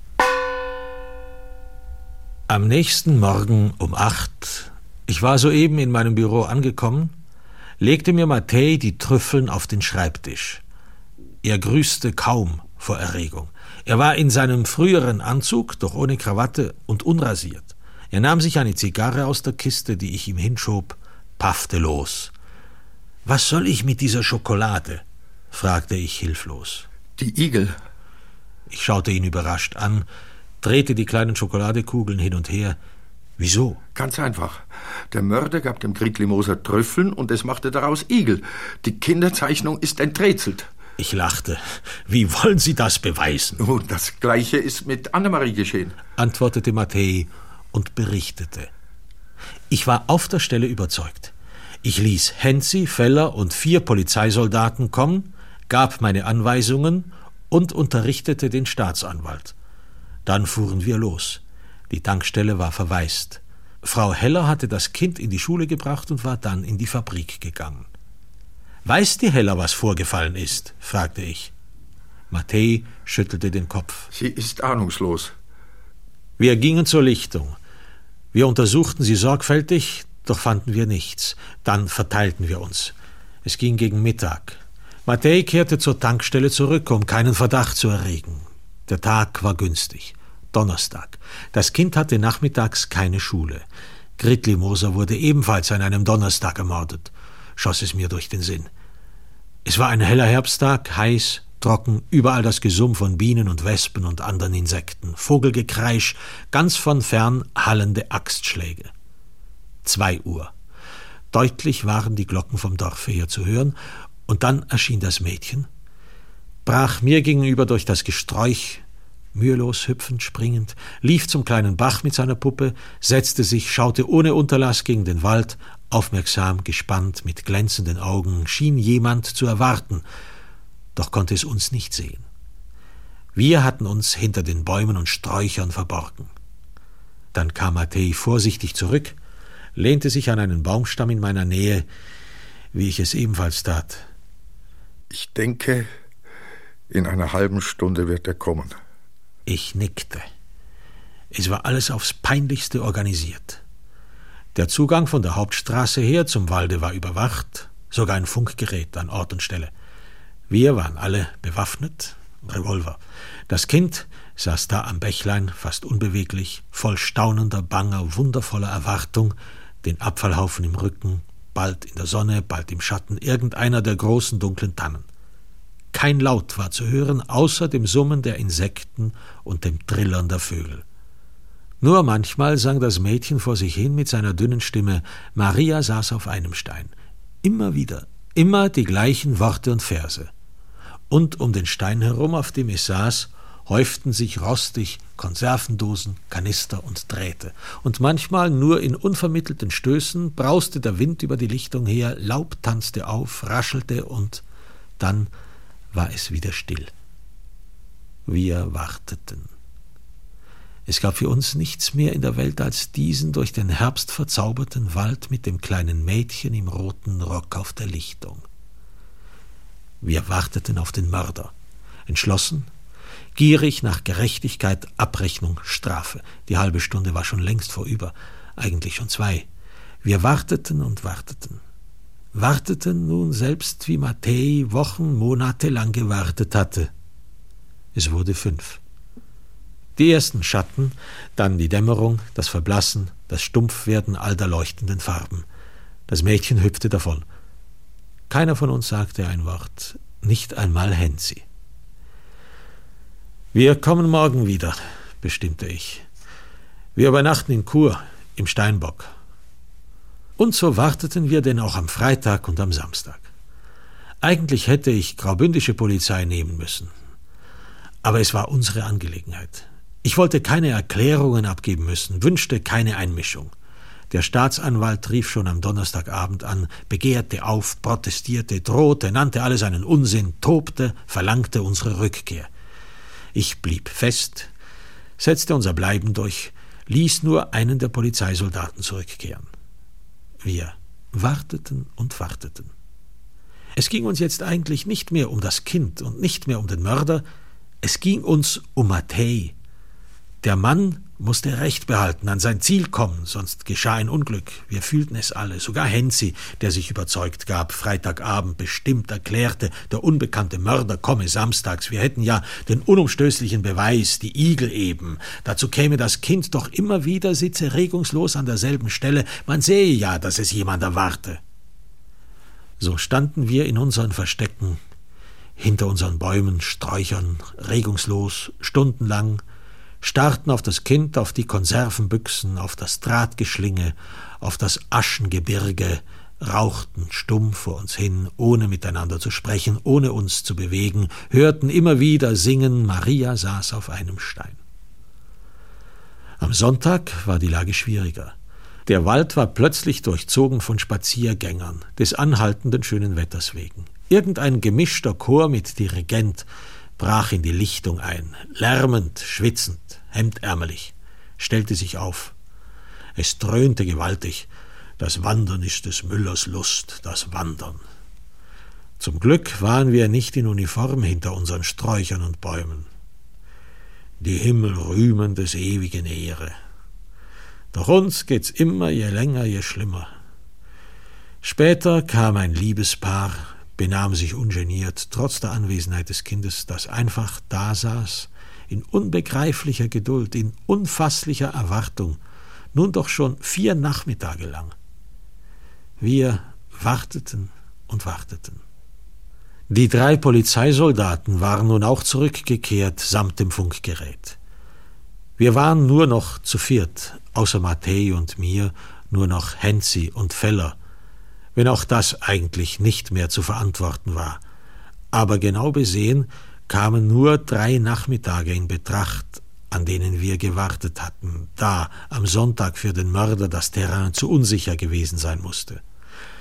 Am nächsten Morgen um acht, ich war soeben in meinem Büro angekommen, legte mir Matthäi die Trüffeln auf den Schreibtisch. Er grüßte kaum vor Erregung. Er war in seinem früheren Anzug, doch ohne Krawatte und unrasiert. Er nahm sich eine Zigarre aus der Kiste, die ich ihm hinschob, paffte los. »Was soll ich mit dieser Schokolade?« fragte ich hilflos. »Die Igel.« Ich schaute ihn überrascht an, drehte die kleinen Schokoladekugeln hin und her. »Wieso?« »Ganz einfach. Der Mörder gab dem Gritli Moser Trüffeln und es machte daraus Igel. Die Kinderzeichnung ist enträtselt.« Ich lachte. »Wie wollen Sie das beweisen?« »Oh, das Gleiche ist mit Annemarie geschehen«, antwortete Matthäi und berichtete. Ich war auf der Stelle überzeugt. Ich ließ Henzi, Feller und vier Polizeisoldaten kommen, gab meine Anweisungen und unterrichtete den Staatsanwalt. Dann fuhren wir los. Die Tankstelle war verwaist. Frau Heller hatte das Kind in die Schule gebracht und war dann in die Fabrik gegangen. »Weiß die Heller, was vorgefallen ist?« fragte ich. Matthäi schüttelte den Kopf. »Sie ist ahnungslos.« Wir gingen zur Lichtung. Wir untersuchten sie sorgfältig, doch fanden wir nichts. Dann verteilten wir uns. Es ging gegen Mittag. Matthäi kehrte zur Tankstelle zurück, um keinen Verdacht zu erregen. Der Tag war günstig. Donnerstag. Das Kind hatte nachmittags keine Schule. Gritli Moser wurde ebenfalls an einem Donnerstag ermordet, schoss es mir durch den Sinn. Es war ein heller Herbsttag, heiß, trocken, überall das Gesumm von Bienen und Wespen und anderen Insekten, Vogelgekreisch, ganz von fern hallende Axtschläge. Zwei Uhr. Deutlich waren die Glocken vom Dorfe her zu hören, und dann erschien das Mädchen, brach mir gegenüber durch das Gesträuch, mühelos, hüpfend, springend, lief zum kleinen Bach mit seiner Puppe, setzte sich, schaute ohne Unterlass gegen den Wald, aufmerksam, gespannt, mit glänzenden Augen, schien jemand zu erwarten, doch konnte es uns nicht sehen. Wir hatten uns hinter den Bäumen und Sträuchern verborgen. Dann kam Mattei vorsichtig zurück, lehnte sich an einen Baumstamm in meiner Nähe, wie ich es ebenfalls tat. Ich denke, in einer halben Stunde wird er kommen. Ich nickte. Es war alles aufs Peinlichste organisiert. Der Zugang von der Hauptstraße her zum Walde war überwacht, sogar ein Funkgerät an Ort und Stelle. Wir waren alle bewaffnet, Revolver. Das Kind saß da am Bächlein, fast unbeweglich, voll staunender, banger, wundervoller Erwartung, den Abfallhaufen im Rücken, bald in der Sonne, bald im Schatten irgendeiner der großen dunklen Tannen. Kein Laut war zu hören, außer dem Summen der Insekten und dem Trillern der Vögel. Nur manchmal sang das Mädchen vor sich hin mit seiner dünnen Stimme, Maria saß auf einem Stein. Immer wieder, immer die gleichen Worte und Verse. Und um den Stein herum, auf dem es saß, häuften sich rostig Konservendosen, Kanister und Drähte. Und manchmal, nur in unvermittelten Stößen, brauste der Wind über die Lichtung her, Laub tanzte auf, raschelte und dann war es wieder still. Wir warteten. Es gab für uns nichts mehr in der Welt als diesen durch den Herbst verzauberten Wald mit dem kleinen Mädchen im roten Rock auf der Lichtung. Wir warteten auf den Mörder, entschlossen, gierig nach Gerechtigkeit, Abrechnung, Strafe. Die halbe Stunde war schon längst vorüber, eigentlich schon zwei. Wir warteten und warteten. Warteten nun selbst, wie Mattei Wochen, Monate lang gewartet hatte. Es wurde fünf. Die ersten Schatten, dann die Dämmerung, das Verblassen, das Stumpfwerden all der leuchtenden Farben. Das Mädchen hüpfte davon. Keiner von uns sagte ein Wort, nicht einmal Hensi. »Wir kommen morgen wieder«, bestimmte ich. »Wir übernachten in Chur, im Steinbock.« Und so warteten wir denn auch am Freitag und am Samstag. Eigentlich hätte ich graubündische Polizei nehmen müssen. Aber es war unsere Angelegenheit. Ich wollte keine Erklärungen abgeben müssen, wünschte keine Einmischung. Der Staatsanwalt rief schon am Donnerstagabend an, begehrte auf, protestierte, drohte, nannte alles einen Unsinn, tobte, verlangte unsere Rückkehr. Ich blieb fest, setzte unser Bleiben durch, ließ nur einen der Polizeisoldaten zurückkehren. Wir warteten und warteten. Es ging uns jetzt eigentlich nicht mehr um das Kind und nicht mehr um den Mörder, es ging uns um Mattei. Der Mann musste Recht behalten, an sein Ziel kommen, sonst geschah ein Unglück. Wir fühlten es alle, sogar Hensi, der sich überzeugt gab, Freitagabend bestimmt erklärte, der unbekannte Mörder komme samstags. Wir hätten ja den unumstößlichen Beweis, die Igel eben. Dazu käme das Kind doch immer wieder, sitze regungslos an derselben Stelle. Man sehe ja, dass es jemand erwarte. So standen wir in unseren Verstecken, hinter unseren Bäumen, Sträuchern, regungslos, stundenlang, starrten auf das Kind, auf die Konservenbüchsen, auf das Drahtgeschlinge, auf das Aschengebirge, rauchten stumm vor uns hin, ohne miteinander zu sprechen, ohne uns zu bewegen, hörten immer wieder singen, Maria saß auf einem Stein. Am Sonntag war die Lage schwieriger. Der Wald war plötzlich durchzogen von Spaziergängern, des anhaltenden schönen Wetters wegen. Irgendein gemischter Chor mit Dirigent brach in die Lichtung ein, lärmend, schwitzend, hemdärmelig, stellte sich auf. Es dröhnte gewaltig. Das Wandern ist des Müllers Lust, das Wandern. Zum Glück waren wir nicht in Uniform hinter unseren Sträuchern und Bäumen. Die Himmel rühmen des ewigen Ehre. Doch uns geht's immer je länger, je schlimmer. Später kam ein Liebespaar, benahm sich ungeniert, trotz der Anwesenheit des Kindes, das einfach dasaß, in unbegreiflicher Geduld, in unfasslicher Erwartung, nun doch schon vier Nachmittage lang. Wir warteten und warteten. Die drei Polizeisoldaten waren nun auch zurückgekehrt, samt dem Funkgerät. Wir waren nur noch zu viert, außer Mattei und mir, nur noch Hensi und Feller, wenn auch das eigentlich nicht mehr zu verantworten war. Aber genau besehen kamen nur drei Nachmittage in Betracht, an denen wir gewartet hatten, da am Sonntag für den Mörder das Terrain zu unsicher gewesen sein musste.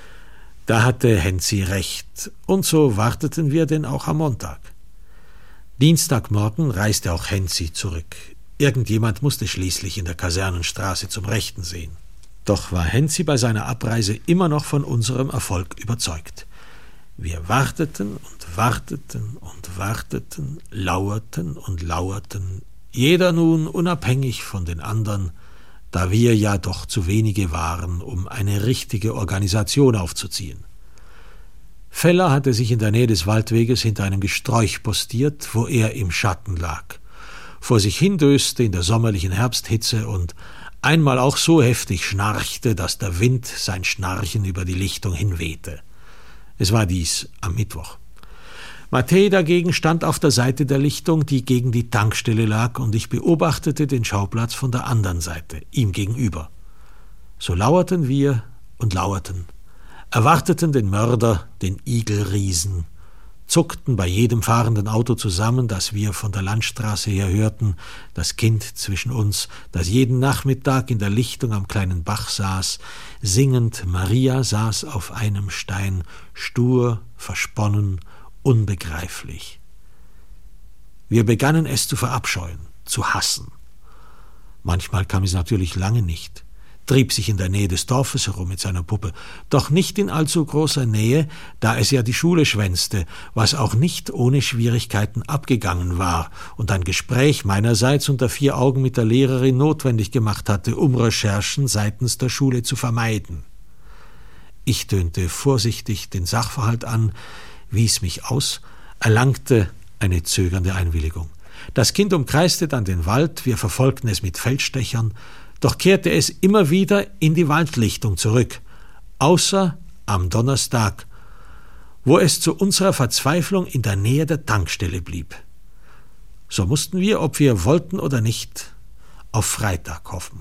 Da hatte Hensi recht, und so warteten wir denn auch am Montag. Dienstagmorgen reiste auch Henzi zurück. Irgendjemand musste schließlich in der Kasernenstraße zum Rechten sehen. Doch war Henzi bei seiner Abreise immer noch von unserem Erfolg überzeugt. Wir warteten und warteten und warteten, lauerten und lauerten, jeder nun unabhängig von den anderen, da wir ja doch zu wenige waren, um eine richtige Organisation aufzuziehen. Feller hatte sich in der Nähe des Waldweges hinter einem Gesträuch postiert, wo er im Schatten lag, vor sich hindöste in der sommerlichen Herbsthitze und einmal auch so heftig schnarchte, dass der Wind sein Schnarchen über die Lichtung hinwehte. Es war dies am Mittwoch. Matthäi dagegen stand auf der Seite der Lichtung, die gegen die Tankstelle lag, und ich beobachtete den Schauplatz von der anderen Seite, ihm gegenüber. So lauerten wir und lauerten, erwarteten den Mörder, den Igelriesen, zuckten bei jedem fahrenden Auto zusammen, das wir von der Landstraße her hörten, das Kind zwischen uns, das jeden Nachmittag in der Lichtung am kleinen Bach saß, singend Maria saß auf einem Stein, stur, versponnen, unbegreiflich. Wir begannen es zu verabscheuen, zu hassen. Manchmal kam es natürlich lange nicht, trieb sich in der Nähe des Dorfes herum mit seiner Puppe, doch nicht in allzu großer Nähe, da es ja die Schule schwänzte, was auch nicht ohne Schwierigkeiten abgegangen war und ein Gespräch meinerseits unter vier Augen mit der Lehrerin notwendig gemacht hatte, um Recherchen seitens der Schule zu vermeiden. Ich tönte vorsichtig den Sachverhalt an, wies mich aus, erlangte eine zögernde Einwilligung. Das Kind umkreiste dann den Wald, wir verfolgten es mit Feldstechern, doch kehrte es immer wieder in die Waldlichtung zurück, außer am Donnerstag, wo es zu unserer Verzweiflung in der Nähe der Tankstelle blieb. So mussten wir, ob wir wollten oder nicht, auf Freitag hoffen.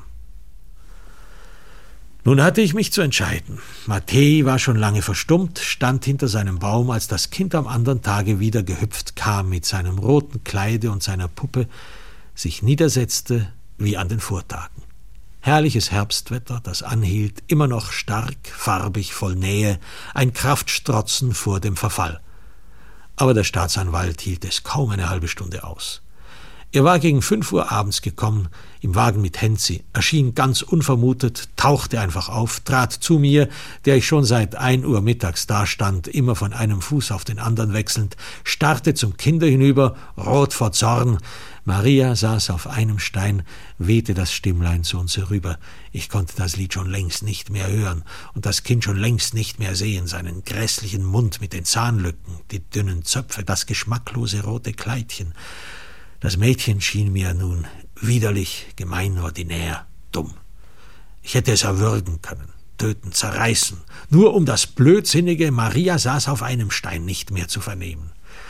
Nun hatte ich mich zu entscheiden. Matthäi war schon lange verstummt, stand hinter seinem Baum, als das Kind am anderen Tage wieder gehüpft kam mit seinem roten Kleide und seiner Puppe, sich niedersetzte wie an den Vortagen. Herrliches Herbstwetter, das anhielt, immer noch stark, farbig, voll Nähe, ein Kraftstrotzen vor dem Verfall. Aber der Staatsanwalt hielt es kaum eine halbe Stunde aus. Er war gegen fünf Uhr abends gekommen, im Wagen mit Henzi, erschien ganz unvermutet, tauchte einfach auf, trat zu mir, der ich schon seit ein Uhr mittags dastand, immer von einem Fuß auf den anderen wechselnd, starrte zum Kinde hinüber, rot vor Zorn. Maria saß auf einem Stein, wehte das Stimmlein zu uns herüber. Ich konnte das Lied schon längst nicht mehr hören und das Kind schon längst nicht mehr sehen, seinen grässlichen Mund mit den Zahnlücken, die dünnen Zöpfe, das geschmacklose rote Kleidchen. Das Mädchen schien mir nun widerlich, gemein, ordinär, dumm. Ich hätte es erwürgen können, töten, zerreißen, nur um das blödsinnige Maria saß auf einem Stein nicht mehr zu vernehmen.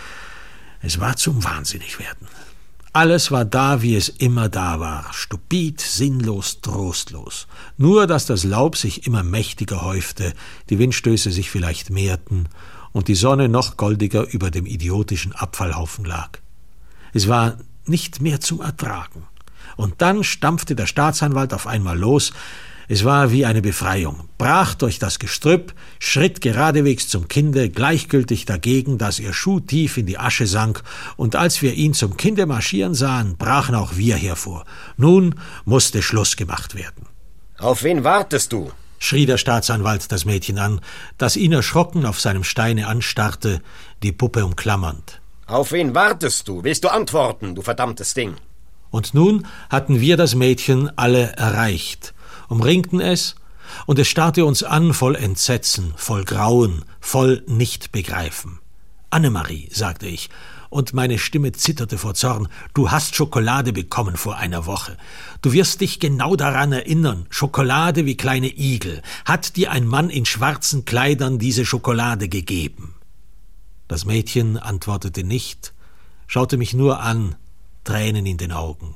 Es war zum Wahnsinnigwerden. Alles war da, wie es immer da war, stupid, sinnlos, trostlos. Nur, dass das Laub sich immer mächtiger häufte, die Windstöße sich vielleicht mehrten und die Sonne noch goldiger über dem idiotischen Abfallhaufen lag. Es war nicht mehr zum Ertragen. Und dann stampfte der Staatsanwalt auf einmal los. Es war wie eine Befreiung, brach durch das Gestrüpp, schritt geradewegs zum Kinde, gleichgültig dagegen, dass ihr Schuh tief in die Asche sank, und als wir ihn zum Kinde marschieren sahen, brachen auch wir hervor. Nun musste Schluss gemacht werden. »Auf wen wartest du?« schrie der Staatsanwalt das Mädchen an, das ihn erschrocken auf seinem Steine anstarrte, die Puppe umklammernd. »Auf wen wartest du? Willst du antworten, du verdammtes Ding?« Und nun hatten wir das Mädchen alle erreicht, umringten es, und es starrte uns an voll Entsetzen, voll Grauen, voll Nichtbegreifen. »Annemarie«, sagte ich, und meine Stimme zitterte vor Zorn, »du hast Schokolade bekommen vor einer Woche. Du wirst dich genau daran erinnern, Schokolade wie kleine Igel. Hat dir ein Mann in schwarzen Kleidern diese Schokolade gegeben?« Das Mädchen antwortete nicht, schaute mich nur an, Tränen in den Augen.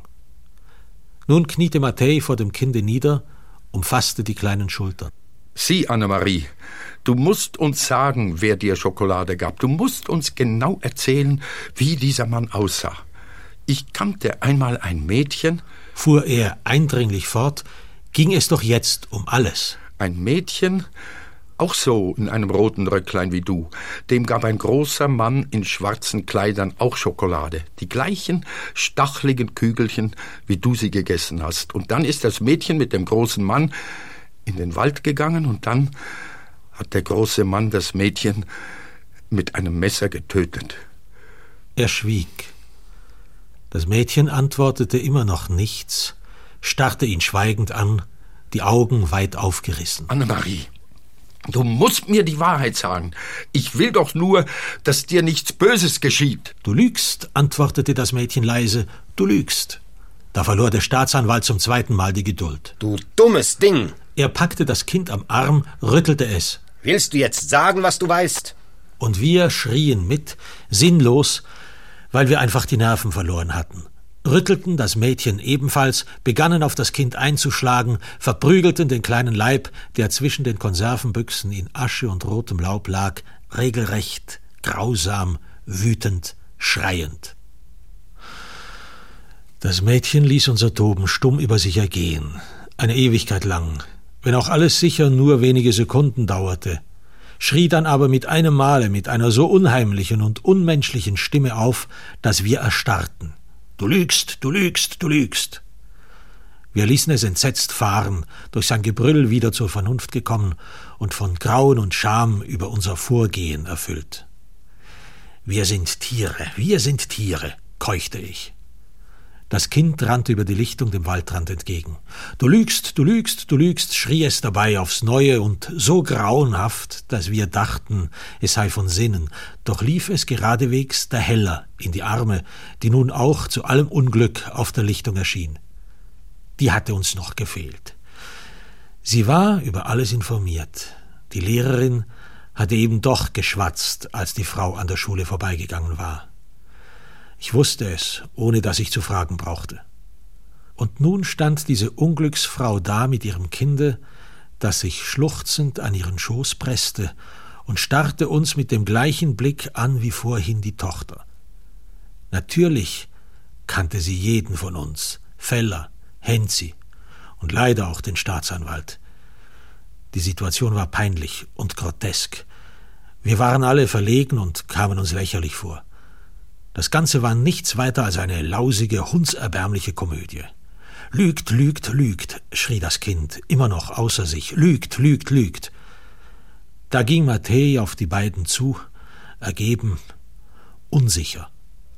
Nun kniete Matthäi vor dem Kinde nieder, umfasste die kleinen Schultern. Sieh, Annemarie, du musst uns sagen, wer dir Schokolade gab. Du musst uns genau erzählen, wie dieser Mann aussah. Ich kannte einmal ein Mädchen, fuhr er eindringlich fort, ging es doch jetzt um alles. Ein Mädchen, auch so in einem roten Röcklein wie du. Dem gab ein großer Mann in schwarzen Kleidern auch Schokolade. Die gleichen stacheligen Kügelchen, wie du sie gegessen hast. Und dann ist das Mädchen mit dem großen Mann in den Wald gegangen und dann hat der große Mann das Mädchen mit einem Messer getötet. Er schwieg. Das Mädchen antwortete immer noch nichts, starrte ihn schweigend an, die Augen weit aufgerissen. Annemarie, du musst mir die Wahrheit sagen. Ich will doch nur, dass dir nichts Böses geschieht. Du lügst, antwortete das Mädchen leise, du lügst. Da verlor der Staatsanwalt zum zweiten Mal die Geduld. Du dummes Ding! Er packte das Kind am Arm, rüttelte es. Willst du jetzt sagen, was du weißt? Und wir schrien mit, sinnlos, weil wir einfach die Nerven verloren hatten. Rüttelten das Mädchen ebenfalls, begannen auf das Kind einzuschlagen, verprügelten den kleinen Leib, der zwischen den Konservenbüchsen in Asche und rotem Laub lag, regelrecht, grausam, wütend, schreiend. Das Mädchen ließ unser Toben stumm über sich ergehen, eine Ewigkeit lang, wenn auch alles sicher nur wenige Sekunden dauerte, schrie dann aber mit einem Male mit einer so unheimlichen und unmenschlichen Stimme auf, dass wir erstarrten. »Du lügst, du lügst, du lügst!« Wir ließen es entsetzt fahren, durch sein Gebrüll wieder zur Vernunft gekommen und von Grauen und Scham über unser Vorgehen erfüllt. »Wir sind Tiere, wir sind Tiere«, keuchte ich. Das Kind rannte über die Lichtung dem Waldrand entgegen. »Du lügst, du lügst, du lügst«, schrie es dabei aufs Neue und so grauenhaft, dass wir dachten, es sei von Sinnen, doch lief es geradewegs der Heller in die Arme, die nun auch zu allem Unglück auf der Lichtung erschien. Die hatte uns noch gefehlt. Sie war über alles informiert. Die Lehrerin hatte eben doch geschwatzt, als die Frau an der Schule vorbeigegangen war. Ich wusste es, ohne dass ich zu fragen brauchte. Und nun stand diese Unglücksfrau da mit ihrem Kinde, das sich schluchzend an ihren Schoß presste, und starrte uns mit dem gleichen Blick an wie vorhin die Tochter. Natürlich kannte sie jeden von uns, Feller, Henzi und leider auch den Staatsanwalt. Die Situation war peinlich und grotesk. Wir waren alle verlegen und kamen uns lächerlich vor. Das Ganze war nichts weiter als eine lausige, hundserbärmliche Komödie. »Lügt, lügt, lügt«, schrie das Kind, immer noch außer sich. »Lügt, lügt, lügt.« Da ging Matthäi auf die beiden zu, ergeben, unsicher.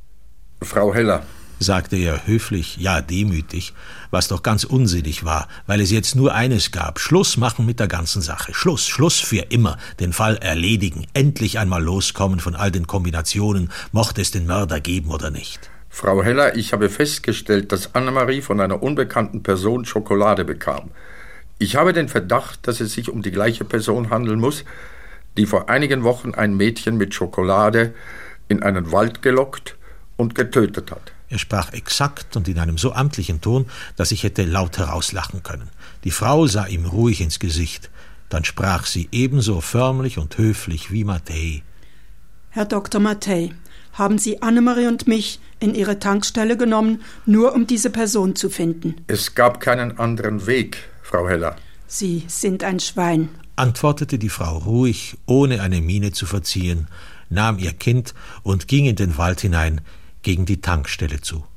»Frau Heller«, sagte er höflich, ja demütig, was doch ganz unsinnig war, weil es jetzt nur eines gab: Schluss machen mit der ganzen Sache. Schluss, Schluss für immer, den Fall erledigen, endlich einmal loskommen von all den Kombinationen, mochte es den Mörder geben oder nicht. »Frau Heller, ich habe festgestellt, dass Annemarie von einer unbekannten Person Schokolade bekam. Ich habe den Verdacht, dass es sich um die gleiche Person handeln muss, die vor einigen Wochen ein Mädchen mit Schokolade in einen Wald gelockt und getötet hat.« Er sprach exakt und in einem so amtlichen Ton, dass ich hätte laut herauslachen können. Die Frau sah ihm ruhig ins Gesicht. Dann sprach sie ebenso förmlich und höflich wie Matthäi. »Herr Doktor Matthäi, haben Sie Annemarie und mich in Ihre Tankstelle genommen, nur um diese Person zu finden?« »Es gab keinen anderen Weg, Frau Heller.« »Sie sind ein Schwein«, antwortete die Frau ruhig, ohne eine Miene zu verziehen, nahm ihr Kind und ging in den Wald hinein, gegen die Tankstelle zu.